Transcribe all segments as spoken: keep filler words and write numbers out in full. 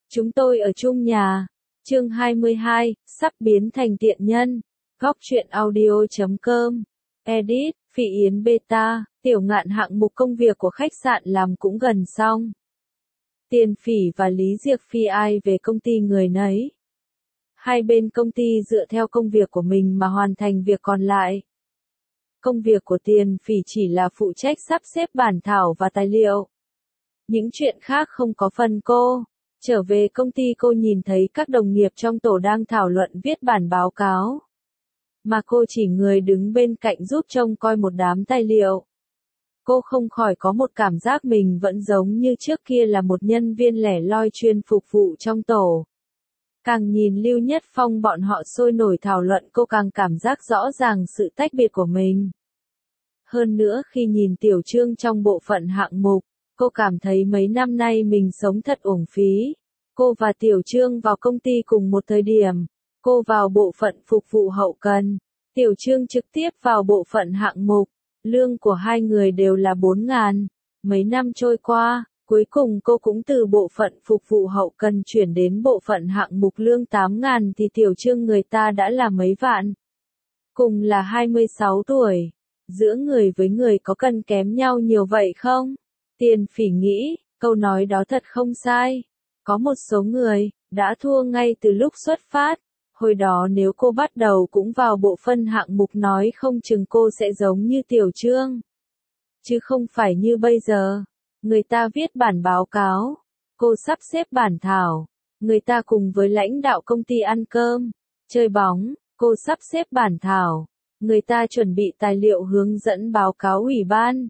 Chúng tôi ở chung nhà. Chương hai mươi hai, sắp biến thành tiện nhân. Góc truyện audio chấm com. Edit, Phỉ Yến Beta, Tiểu Ngạn hạng mục công việc của khách sạn làm cũng gần xong. Tiền Phỉ và Lý Diệc Phi ai về công ty người nấy. Hai bên công ty dựa theo công việc của mình mà hoàn thành việc còn lại. Công việc của Tiền Phỉ chỉ là phụ trách sắp xếp bản thảo và tài liệu. Những chuyện khác không có phần cô. Trở về công ty cô nhìn thấy các đồng nghiệp trong tổ đang thảo luận viết bản báo cáo. Mà cô chỉ người đứng bên cạnh giúp trông coi một đám tài liệu. Cô không khỏi có một cảm giác mình vẫn giống như trước kia là một nhân viên lẻ loi chuyên phục vụ trong tổ. Càng nhìn Lưu Nhất Phong bọn họ sôi nổi thảo luận cô càng cảm giác rõ ràng sự tách biệt của mình. Hơn nữa khi nhìn Tiểu Trương trong bộ phận hạng mục, cô cảm thấy mấy năm nay mình sống thật uổng phí. Cô và Tiểu Trương vào công ty cùng một thời điểm. Cô vào bộ phận phục vụ hậu cần. Tiểu Trương trực tiếp vào bộ phận hạng mục. Lương của hai người đều là bốn ngàn. Mấy năm trôi qua, cuối cùng cô cũng từ bộ phận phục vụ hậu cần chuyển đến bộ phận hạng mục lương tám ngàn thì Tiểu Trương người ta đã là mấy vạn. Cùng là hai mươi sáu tuổi. Giữa người với người có cần kém nhau nhiều vậy không? Tiền Phỉ nghĩ, câu nói đó thật không sai. Có một số người, đã thua ngay từ lúc xuất phát. Hồi đó nếu cô bắt đầu cũng vào bộ phân hạng mục nói không chừng cô sẽ giống như Tiểu Trương. Chứ không phải như bây giờ. Người ta viết bản báo cáo. Cô sắp xếp bản thảo. Người ta cùng với lãnh đạo công ty ăn cơm, chơi bóng. Cô sắp xếp bản thảo. Người ta chuẩn bị tài liệu hướng dẫn báo cáo ủy ban.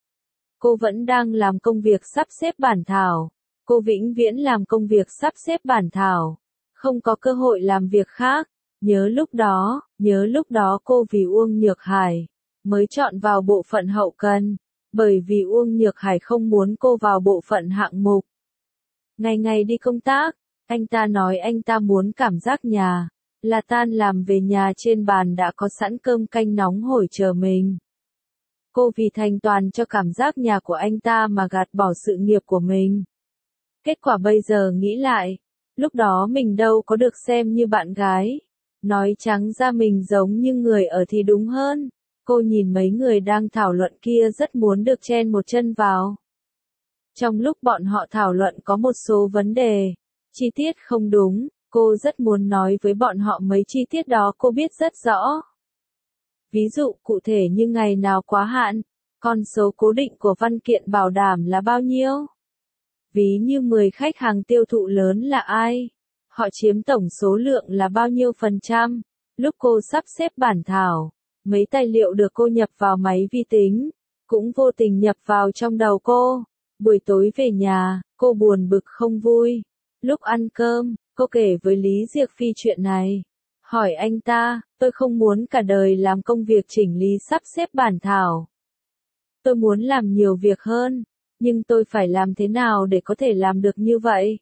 Cô vẫn đang làm công việc sắp xếp bản thảo. Cô vĩnh viễn làm công việc sắp xếp bản thảo. Không có cơ hội làm việc khác. Nhớ lúc đó, nhớ lúc đó cô vì Uông Nhược Hải mới chọn vào bộ phận hậu cần. Bởi vì Uông Nhược Hải không muốn cô vào bộ phận hạng mục. Ngày ngày đi công tác, anh ta nói anh ta muốn cảm giác nhà. Là tan làm về nhà trên bàn đã có sẵn cơm canh nóng hổi chờ mình. Cô vì thành toàn cho cảm giác nhà của anh ta mà gạt bỏ sự nghiệp của mình. Kết quả bây giờ nghĩ lại, lúc đó mình đâu có được xem như bạn gái. Nói trắng ra mình giống như người ở thì đúng hơn. Cô nhìn mấy người đang thảo luận kia rất muốn được chen một chân vào. Trong lúc bọn họ thảo luận có một số vấn đề, chi tiết không đúng, cô rất muốn nói với bọn họ mấy chi tiết đó cô biết rất rõ. Ví dụ cụ thể như ngày nào quá hạn, con số cố định của văn kiện bảo đảm là bao nhiêu? Ví như mười khách hàng tiêu thụ lớn là ai? Họ chiếm tổng số lượng là bao nhiêu phần trăm? Lúc cô sắp xếp bản thảo, mấy tài liệu được cô nhập vào máy vi tính, cũng vô tình nhập vào trong đầu cô. Buổi tối về nhà, cô buồn bực không vui. Lúc ăn cơm, cô kể với Lý Diệc Phi chuyện này. Hỏi anh ta, tôi không muốn cả đời làm công việc chỉnh lý sắp xếp bản thảo. Tôi muốn làm nhiều việc hơn, nhưng tôi phải làm thế nào để có thể làm được như vậy?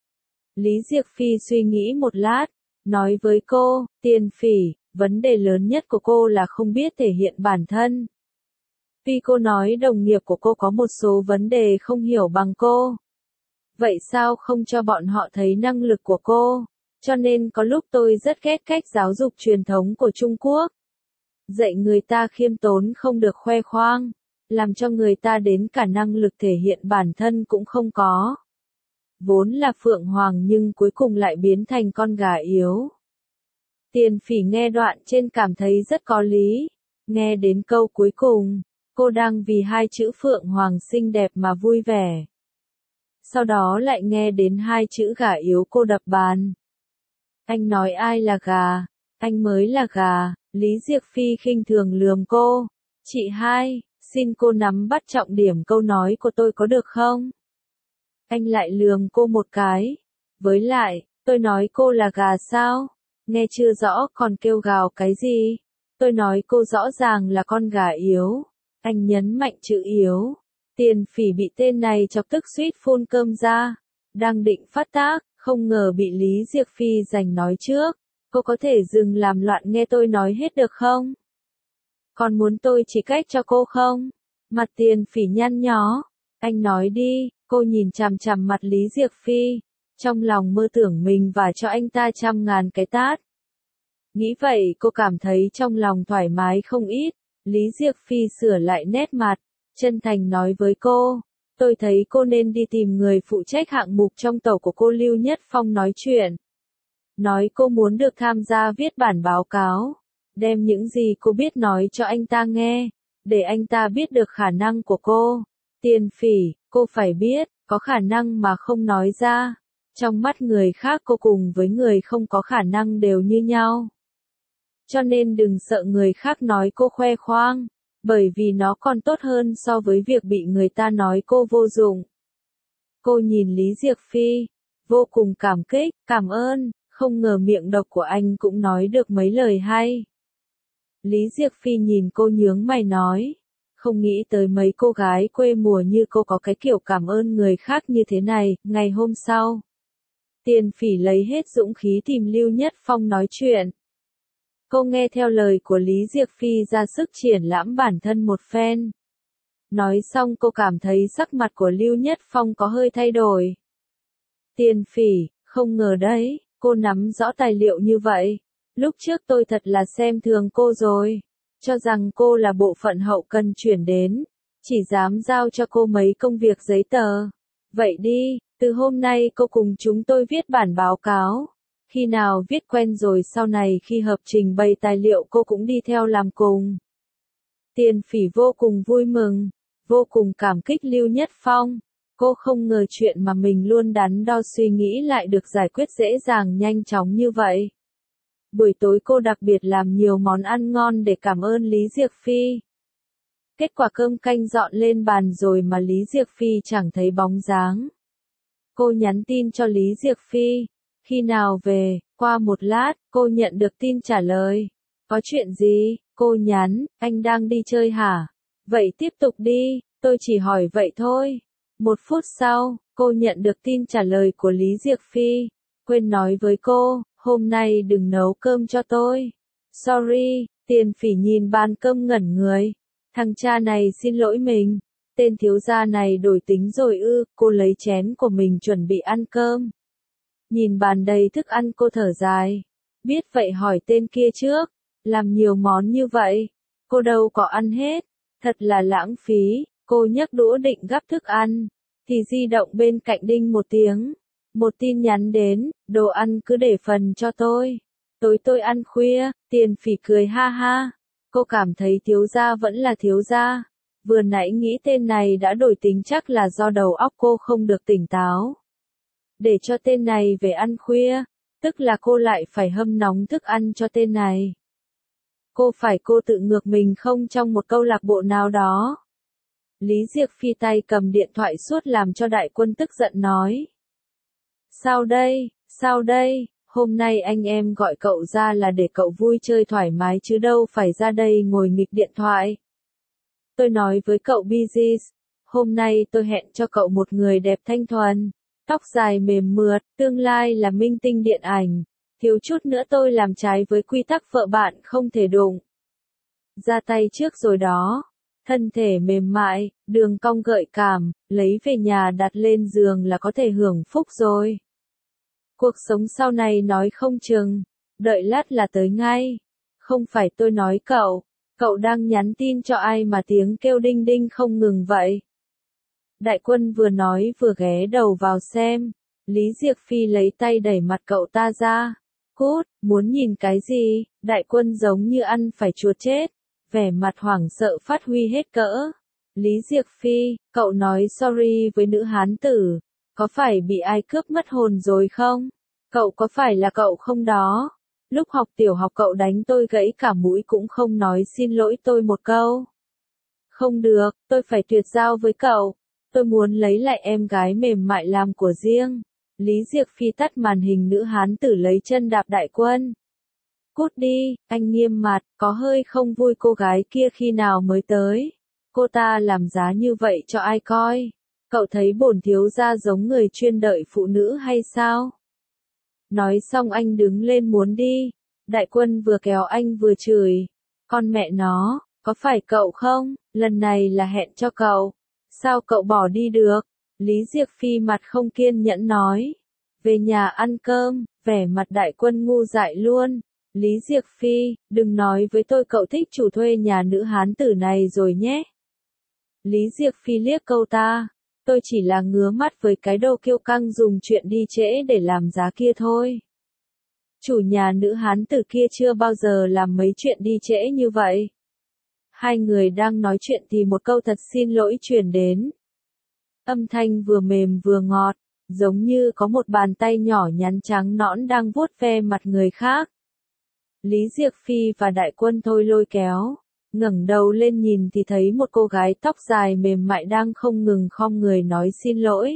Lý Diệc Phi suy nghĩ một lát, nói với cô, Tiền Phỉ, vấn đề lớn nhất của cô là không biết thể hiện bản thân. Tuy cô nói đồng nghiệp của cô có một số vấn đề không hiểu bằng cô. Vậy sao không cho bọn họ thấy năng lực của cô? Cho nên có lúc tôi rất ghét cách giáo dục truyền thống của Trung Quốc. Dạy người ta khiêm tốn không được khoe khoang, làm cho người ta đến cả năng lực thể hiện bản thân cũng không có. Vốn là Phượng Hoàng nhưng cuối cùng lại biến thành con gà yếu. Tiền Phỉ nghe đoạn trên cảm thấy rất có lý. Nghe đến câu cuối cùng, cô đang vì hai chữ Phượng Hoàng xinh đẹp mà vui vẻ. Sau đó lại nghe đến hai chữ gà yếu cô đập bàn. Anh nói ai là gà? Anh mới là gà. Lý Diệc Phi khinh thường lườm cô. Chị hai, xin cô nắm bắt trọng điểm câu nói của tôi có được không? Anh lại lườm cô một cái. Với lại, tôi nói cô là gà sao? Nghe chưa rõ còn kêu gào cái gì? Tôi nói cô rõ ràng là con gà yếu. Anh nhấn mạnh chữ yếu. Tiền Phỉ bị tên này chọc tức suýt phun cơm ra. Đang định phát tác, không ngờ bị Lý Diệc Phi giành nói trước. Cô có thể dừng làm loạn nghe tôi nói hết được không? Còn muốn tôi chỉ cách cho cô không? Mặt Tiền Phỉ nhăn nhó. Anh nói đi, cô nhìn chằm chằm mặt Lý Diệc Phi. trong lòng mơ tưởng mình và cho anh ta trăm ngàn cái tát. Nghĩ vậy cô cảm thấy trong lòng thoải mái không ít. Lý Diệc Phi sửa lại nét mặt, chân thành nói với cô, tôi thấy cô nên đi tìm người phụ trách hạng mục trong tổ của cô Lưu Nhất Phong nói chuyện. Nói cô muốn được tham gia viết bản báo cáo, đem những gì cô biết nói cho anh ta nghe, để anh ta biết được khả năng của cô. Tiền Phỉ, cô phải biết, có khả năng mà không nói ra. Trong mắt người khác cô cùng với người không có khả năng đều như nhau. Cho nên đừng sợ người khác nói cô khoe khoang, bởi vì nó còn tốt hơn so với việc bị người ta nói cô vô dụng. Cô nhìn Lý Diệc Phi, vô cùng cảm kích, cảm ơn, không ngờ miệng độc của anh cũng nói được mấy lời hay. Lý Diệc Phi nhìn cô nhướng mày nói, không nghĩ tới mấy cô gái quê mùa như cô có cái kiểu cảm ơn người khác như thế này. Ngày hôm sau, Tiền Phỉ lấy hết dũng khí tìm Lưu Nhất Phong nói chuyện. Cô nghe theo lời của Lý Diệc Phi ra sức triển lãm bản thân một phen. Nói xong cô cảm thấy sắc mặt của Lưu Nhất Phong có hơi thay đổi. Tiền Phỉ, không ngờ đấy, cô nắm rõ tài liệu như vậy. Lúc trước tôi thật là xem thường cô rồi, cho rằng cô là bộ phận hậu cần chuyển đến, chỉ dám giao cho cô mấy công việc giấy tờ. Vậy đi, từ hôm nay cô cùng chúng tôi viết bản báo cáo. Khi nào viết quen rồi sau này khi hợp trình bày tài liệu cô cũng đi theo làm cùng. Tiền Phỉ vô cùng vui mừng, vô cùng cảm kích Lưu Nhất Phong. Cô không ngờ chuyện mà mình luôn đắn đo suy nghĩ lại được giải quyết dễ dàng nhanh chóng như vậy. Buổi tối cô đặc biệt làm nhiều món ăn ngon để cảm ơn Lý Diệc Phi. Kết quả cơm canh dọn lên bàn rồi mà Lý Diệc Phi chẳng thấy bóng dáng. Cô nhắn tin cho Lý Diệc Phi, khi nào về? Qua một lát, cô nhận được tin trả lời. Có chuyện gì? Cô nhắn, anh đang đi chơi hả? Vậy tiếp tục đi, tôi chỉ hỏi vậy thôi. Một phút sau, cô nhận được tin trả lời của Lý Diệc Phi. Quên nói với cô, hôm nay đừng nấu cơm cho tôi. Sorry, Tiền Phỉ nhìn bàn cơm ngẩn người. Thằng cha này xin lỗi mình. Tên thiếu gia này đổi tính rồi ư, cô lấy chén của mình chuẩn bị ăn cơm. Nhìn bàn đầy thức ăn cô thở dài. Biết vậy hỏi tên kia trước. Làm nhiều món như vậy, cô đâu có ăn hết. Thật là lãng phí. Cô nhấc đũa định gắp thức ăn, thì di động bên cạnh đinh một tiếng. Một tin nhắn đến, đồ ăn cứ để phần cho tôi. Tối tôi ăn khuya. Tiền Phỉ cười ha ha. Cô cảm thấy thiếu gia vẫn là thiếu gia. Vừa nãy nghĩ tên này đã đổi tính chắc là do đầu óc cô không được tỉnh táo. Để cho tên này về ăn khuya, tức là cô lại phải hâm nóng thức ăn cho tên này. Cô phải cô tự ngược mình không trong một câu lạc bộ nào đó. Lý Diệc Phi tay cầm điện thoại suốt làm cho đại quân tức giận nói. Sao đây, sao đây, hôm nay anh em gọi cậu ra là để cậu vui chơi thoải mái chứ đâu phải ra đây ngồi nghịch điện thoại. Tôi nói với cậu Bizis, hôm nay tôi hẹn cho cậu một người đẹp thanh thuần, tóc dài mềm mượt, tương lai là minh tinh điện ảnh. Thiếu chút nữa tôi làm trái với quy tắc vợ bạn không thể đụng. Ra tay trước rồi đó. Thân thể mềm mại, đường cong gợi cảm, lấy về nhà đặt lên giường là có thể hưởng phúc rồi. Cuộc sống sau này nói không chừng, đợi lát là tới ngay. Không phải tôi nói cậu, cậu đang nhắn tin cho ai mà tiếng kêu đinh đinh không ngừng vậy. Đại quân vừa nói vừa ghé đầu vào xem, Lý Diệc Phi lấy tay đẩy mặt cậu ta ra. Cút, muốn nhìn cái gì? Đại quân giống như ăn phải chuột chết, vẻ mặt hoảng sợ phát huy hết cỡ. Lý Diệc Phi, cậu nói sorry với nữ hán tử, có phải bị ai cướp mất hồn rồi không? Cậu có phải là cậu không đó? Lúc học tiểu học cậu đánh tôi gãy cả mũi cũng không nói xin lỗi tôi một câu. Không được, tôi phải tuyệt giao với cậu. Tôi muốn lấy lại em gái mềm mại làm của riêng. Lý Diệc Phi tắt màn hình nữ hán tử lấy chân đạp đại quân. Cút đi, anh nghiêm mặt, có hơi không vui cô gái kia khi nào mới tới. Cô ta làm giá như vậy cho ai coi? Cậu thấy bổn thiếu gia giống người chuyên đợi phụ nữ hay sao? Nói xong anh đứng lên muốn đi. Đại quân vừa kéo anh vừa chửi. Con mẹ nó, có phải cậu không? Lần này là hẹn cho cậu. Sao cậu bỏ đi được? Lý Diệc Phi mặt không kiên nhẫn nói. Về nhà ăn cơm, vẻ mặt Đại Quân ngu dại luôn. Lý Diệc Phi, đừng nói với tôi cậu thích chủ thuê nhà nữ hán tử này rồi nhé. Lý Diệc Phi liếc câu ta. Tôi chỉ là ngứa mắt với cái đồ kiêu căng dùng chuyện đi trễ để làm giá kia thôi. Chủ nhà nữ hán tử kia chưa bao giờ làm mấy chuyện đi trễ như vậy. Hai người đang nói chuyện thì một câu thật xin lỗi truyền đến. Âm thanh vừa mềm vừa ngọt, giống như có một bàn tay nhỏ nhắn trắng nõn đang vuốt ve mặt người khác. Lý Diệc Phi và Đại Quân thôi lôi kéo, ngẩng đầu lên nhìn thì thấy một cô gái tóc dài mềm mại đang không ngừng khom người nói xin lỗi.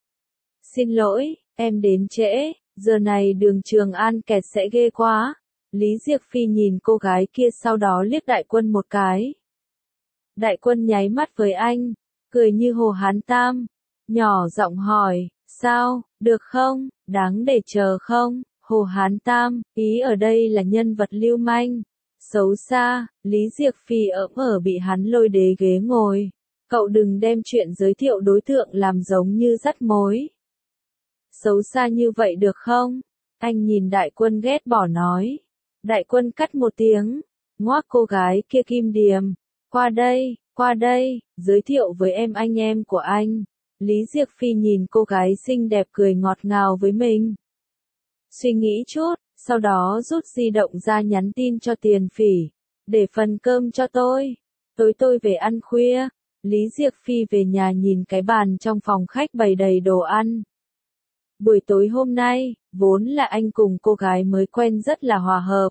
Xin lỗi, em đến trễ, giờ này đường Trường An kẹt sẽ ghê quá. Lý Diệc Phi nhìn cô gái kia sau đó liếc Đại Quân một cái. Đại Quân nháy mắt với anh, cười như Hồ Hán Tam, nhỏ giọng hỏi, sao, được không, đáng để chờ không? Hồ Hán Tam, ý ở đây là nhân vật lưu manh, xấu xa. Lý Diệc Phi ỡm ở bị hắn lôi đế ghế ngồi. Cậu đừng đem chuyện giới thiệu đối tượng làm giống như dắt mối. Xấu xa như vậy được không? Anh nhìn Đại Quân ghét bỏ nói. Đại Quân cắt một tiếng, ngoác cô gái kia kim điềm. Qua đây, qua đây, giới thiệu với em anh em của anh. Lý Diệc Phi nhìn cô gái xinh đẹp cười ngọt ngào với mình. Suy nghĩ chút, sau đó rút di động ra nhắn tin cho Tiền Phỉ. Để phần cơm cho tôi. Tối tôi về ăn khuya. Lý Diệc Phi về nhà nhìn cái bàn trong phòng khách bày đầy đồ ăn. Buổi tối hôm nay, vốn là anh cùng cô gái mới quen rất là hòa hợp.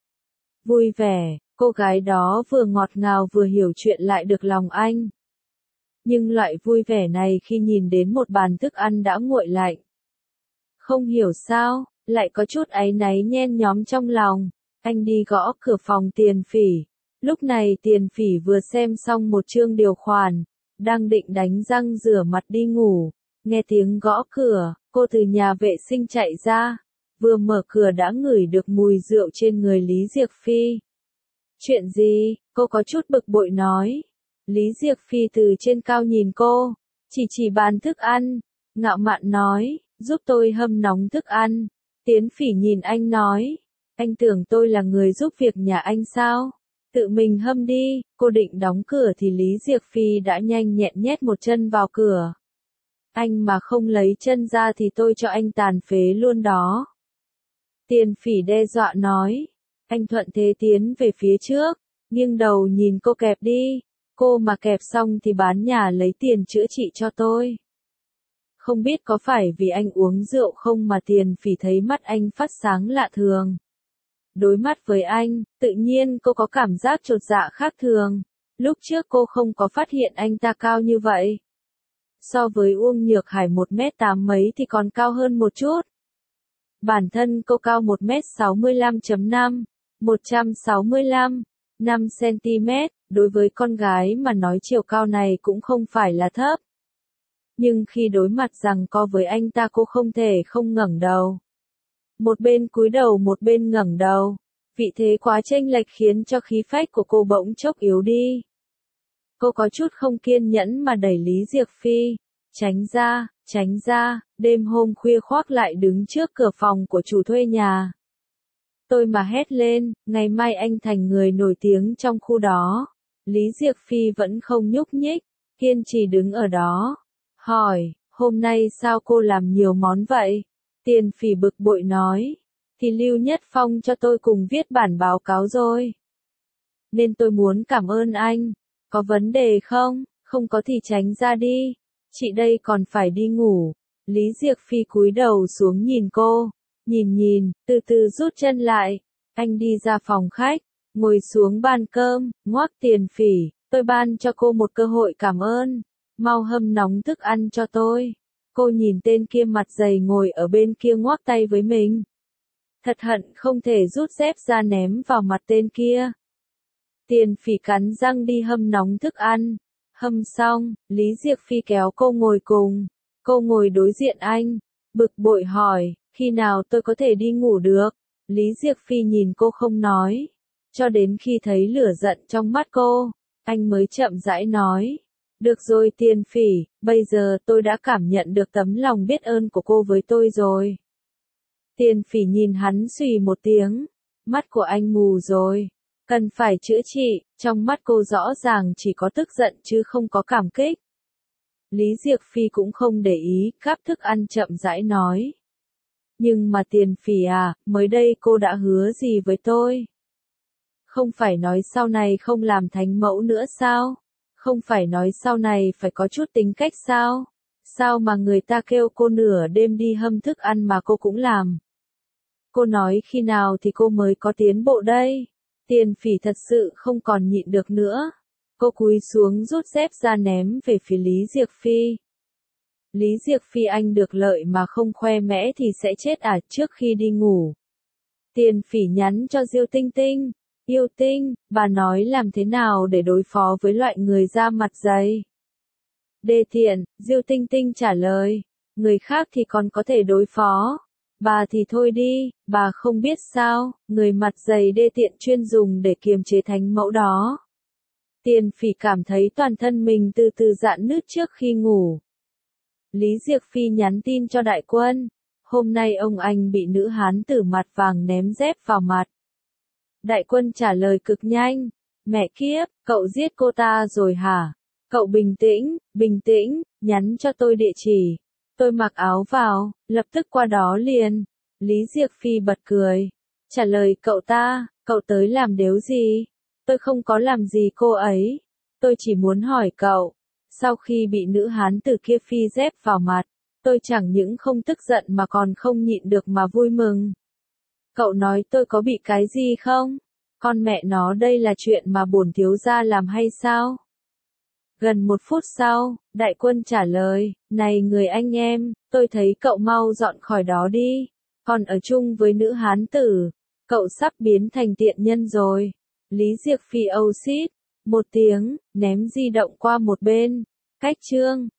Vui vẻ, cô gái đó vừa ngọt ngào vừa hiểu chuyện lại được lòng anh. Nhưng loại vui vẻ này khi nhìn đến một bàn thức ăn đã nguội lạnh. Không hiểu sao, lại có chút áy náy nhen nhóm trong lòng. Anh đi gõ cửa phòng Tiền Phỉ. Lúc này Tiền Phỉ vừa xem xong một chương điều khoản, đang định đánh răng rửa mặt đi ngủ. Nghe tiếng gõ cửa, cô từ nhà vệ sinh chạy ra. Vừa mở cửa đã ngửi được mùi rượu trên người Lý Diệc Phi. Chuyện gì? Cô có chút bực bội nói. Lý Diệc Phi từ trên cao nhìn cô, chỉ chỉ bàn thức ăn, ngạo mạn nói, giúp tôi hâm nóng thức ăn. Tiến Phỉ nhìn anh nói, anh tưởng tôi là người giúp việc nhà anh sao? Tự mình hâm đi. Cô định đóng cửa thì Lý Diệc Phi đã nhanh nhẹn nhét một chân vào cửa. Anh mà không lấy chân ra thì tôi cho anh tàn phế luôn đó. Tiền Phỉ đe dọa nói. Anh thuận thế tiến về phía trước, nghiêng đầu nhìn cô kẹp đi. Cô mà kẹp xong thì bán nhà lấy tiền chữa trị cho tôi. Không biết có phải vì anh uống rượu không mà Tiền Phỉ thấy mắt anh phát sáng lạ thường. Đối mắt với anh, tự nhiên cô có cảm giác chột dạ khác thường. Lúc trước cô không có phát hiện anh ta cao như vậy. So với Uông Nhược Hải một mét tám mấy thì còn cao hơn một chút. Bản thân cô cao một mét sáu mươi lăm phẩy năm, một trăm sáu mươi lăm, năm xăng-ti-mét, đối với con gái mà nói chiều cao này cũng không phải là thấp. Nhưng khi đối mặt rằng co với anh ta cô không thể không ngẩng đầu. Một bên cúi đầu một bên ngẩng đầu. Vị thế quá chênh lệch khiến cho khí phách của cô bỗng chốc yếu đi. Cô có chút không kiên nhẫn mà đẩy Lý Diệc Phi. Tránh ra, tránh ra, đêm hôm khuya khoác lại đứng trước cửa phòng của chủ thuê nhà. Tôi mà hét lên, ngày mai anh thành người nổi tiếng trong khu đó. Lý Diệc Phi vẫn không nhúc nhích, kiên trì đứng ở đó. Hỏi, hôm nay sao cô làm nhiều món vậy? Tiền Phỉ bực bội nói, thì Lưu Nhất Phong cho tôi cùng viết bản báo cáo rồi. Nên tôi muốn cảm ơn anh. Có vấn đề không? Không có thì tránh ra đi. Chị đây còn phải đi ngủ. Lý Diệc Phi cúi đầu xuống nhìn cô. Nhìn nhìn, từ từ rút chân lại. Anh đi ra phòng khách, ngồi xuống bàn cơm, ngoác Tiền Phỉ. Tôi ban cho cô một cơ hội cảm ơn. Mau hâm nóng thức ăn cho tôi. Cô nhìn tên kia mặt dày ngồi ở bên kia ngoác tay với mình. Thật hận không thể rút dép ra ném vào mặt tên kia. Tiền Phỉ cắn răng đi hâm nóng thức ăn. Hâm xong, Lý Diệc Phi kéo cô ngồi cùng. Cô ngồi đối diện anh. Bực bội hỏi, khi nào tôi có thể đi ngủ được? Lý Diệc Phi nhìn cô không nói. Cho đến khi thấy lửa giận trong mắt cô, anh mới chậm rãi nói. Được rồi Tiền Phỉ, bây giờ tôi đã cảm nhận được tấm lòng biết ơn của cô với tôi rồi. Tiền Phỉ nhìn hắn xùy một tiếng. Mắt của anh mù rồi. Cần phải chữa trị, trong mắt cô rõ ràng chỉ có tức giận chứ không có cảm kích. Lý Diệc Phi cũng không để ý, gắp thức ăn chậm rãi nói. Nhưng mà Tiền Phỉ à, mới đây cô đã hứa gì với tôi? Không phải nói sau này không làm thánh mẫu nữa sao? Không phải nói sau này phải có chút tính cách sao? Sao mà người ta kêu cô nửa đêm đi hâm thức ăn mà cô cũng làm? Cô nói khi nào thì cô mới có tiến bộ đây? Tiền Phỉ thật sự không còn nhịn được nữa. Cô cúi xuống rút dép ra ném về phía Lý Diệc Phi. Lý Diệc Phi anh được lợi mà không khoe mẽ thì sẽ chết à? Trước khi đi ngủ. Tiền Phỉ nhắn cho Diêu Tinh Tinh. Yêu Tinh, bà nói làm thế nào để đối phó với loại người da mặt dày? Đê tiện, Diêu Tinh Tinh trả lời. Người khác thì còn có thể đối phó. Bà thì thôi đi, bà không biết sao, người mặt dày đê tiện chuyên dùng để kiềm chế thánh mẫu đó. Tiền Phỉ cảm thấy toàn thân mình từ từ rạn nứt trước khi ngủ. Lý Diệc Phi nhắn tin cho đại quân. Hôm nay ông anh bị nữ hán tử mặt vàng ném dép vào mặt. Đại quân trả lời cực nhanh. Mẹ kiếp, cậu giết cô ta rồi hả? Cậu bình tĩnh, bình tĩnh, nhắn cho tôi địa chỉ. Tôi mặc áo vào, lập tức qua đó liền. Lý Diệc Phi bật cười. Trả lời cậu ta, cậu tới làm đếu gì? Tôi không có làm gì cô ấy. Tôi chỉ muốn hỏi cậu. Sau khi bị nữ hán tử kia phi dép vào mặt, tôi chẳng những không tức giận mà còn không nhịn được mà vui mừng. Cậu nói tôi có bị cái gì không? Con mẹ nó đây là chuyện mà bổn thiếu gia làm hay sao? Gần một phút sau, đại quân trả lời, này người anh em, tôi thấy cậu mau dọn khỏi đó đi. Còn ở chung với nữ hán tử, cậu sắp biến thành tiện nhân rồi. Lý Diệc Phi âu xít, một tiếng, ném di động qua một bên. Cách chương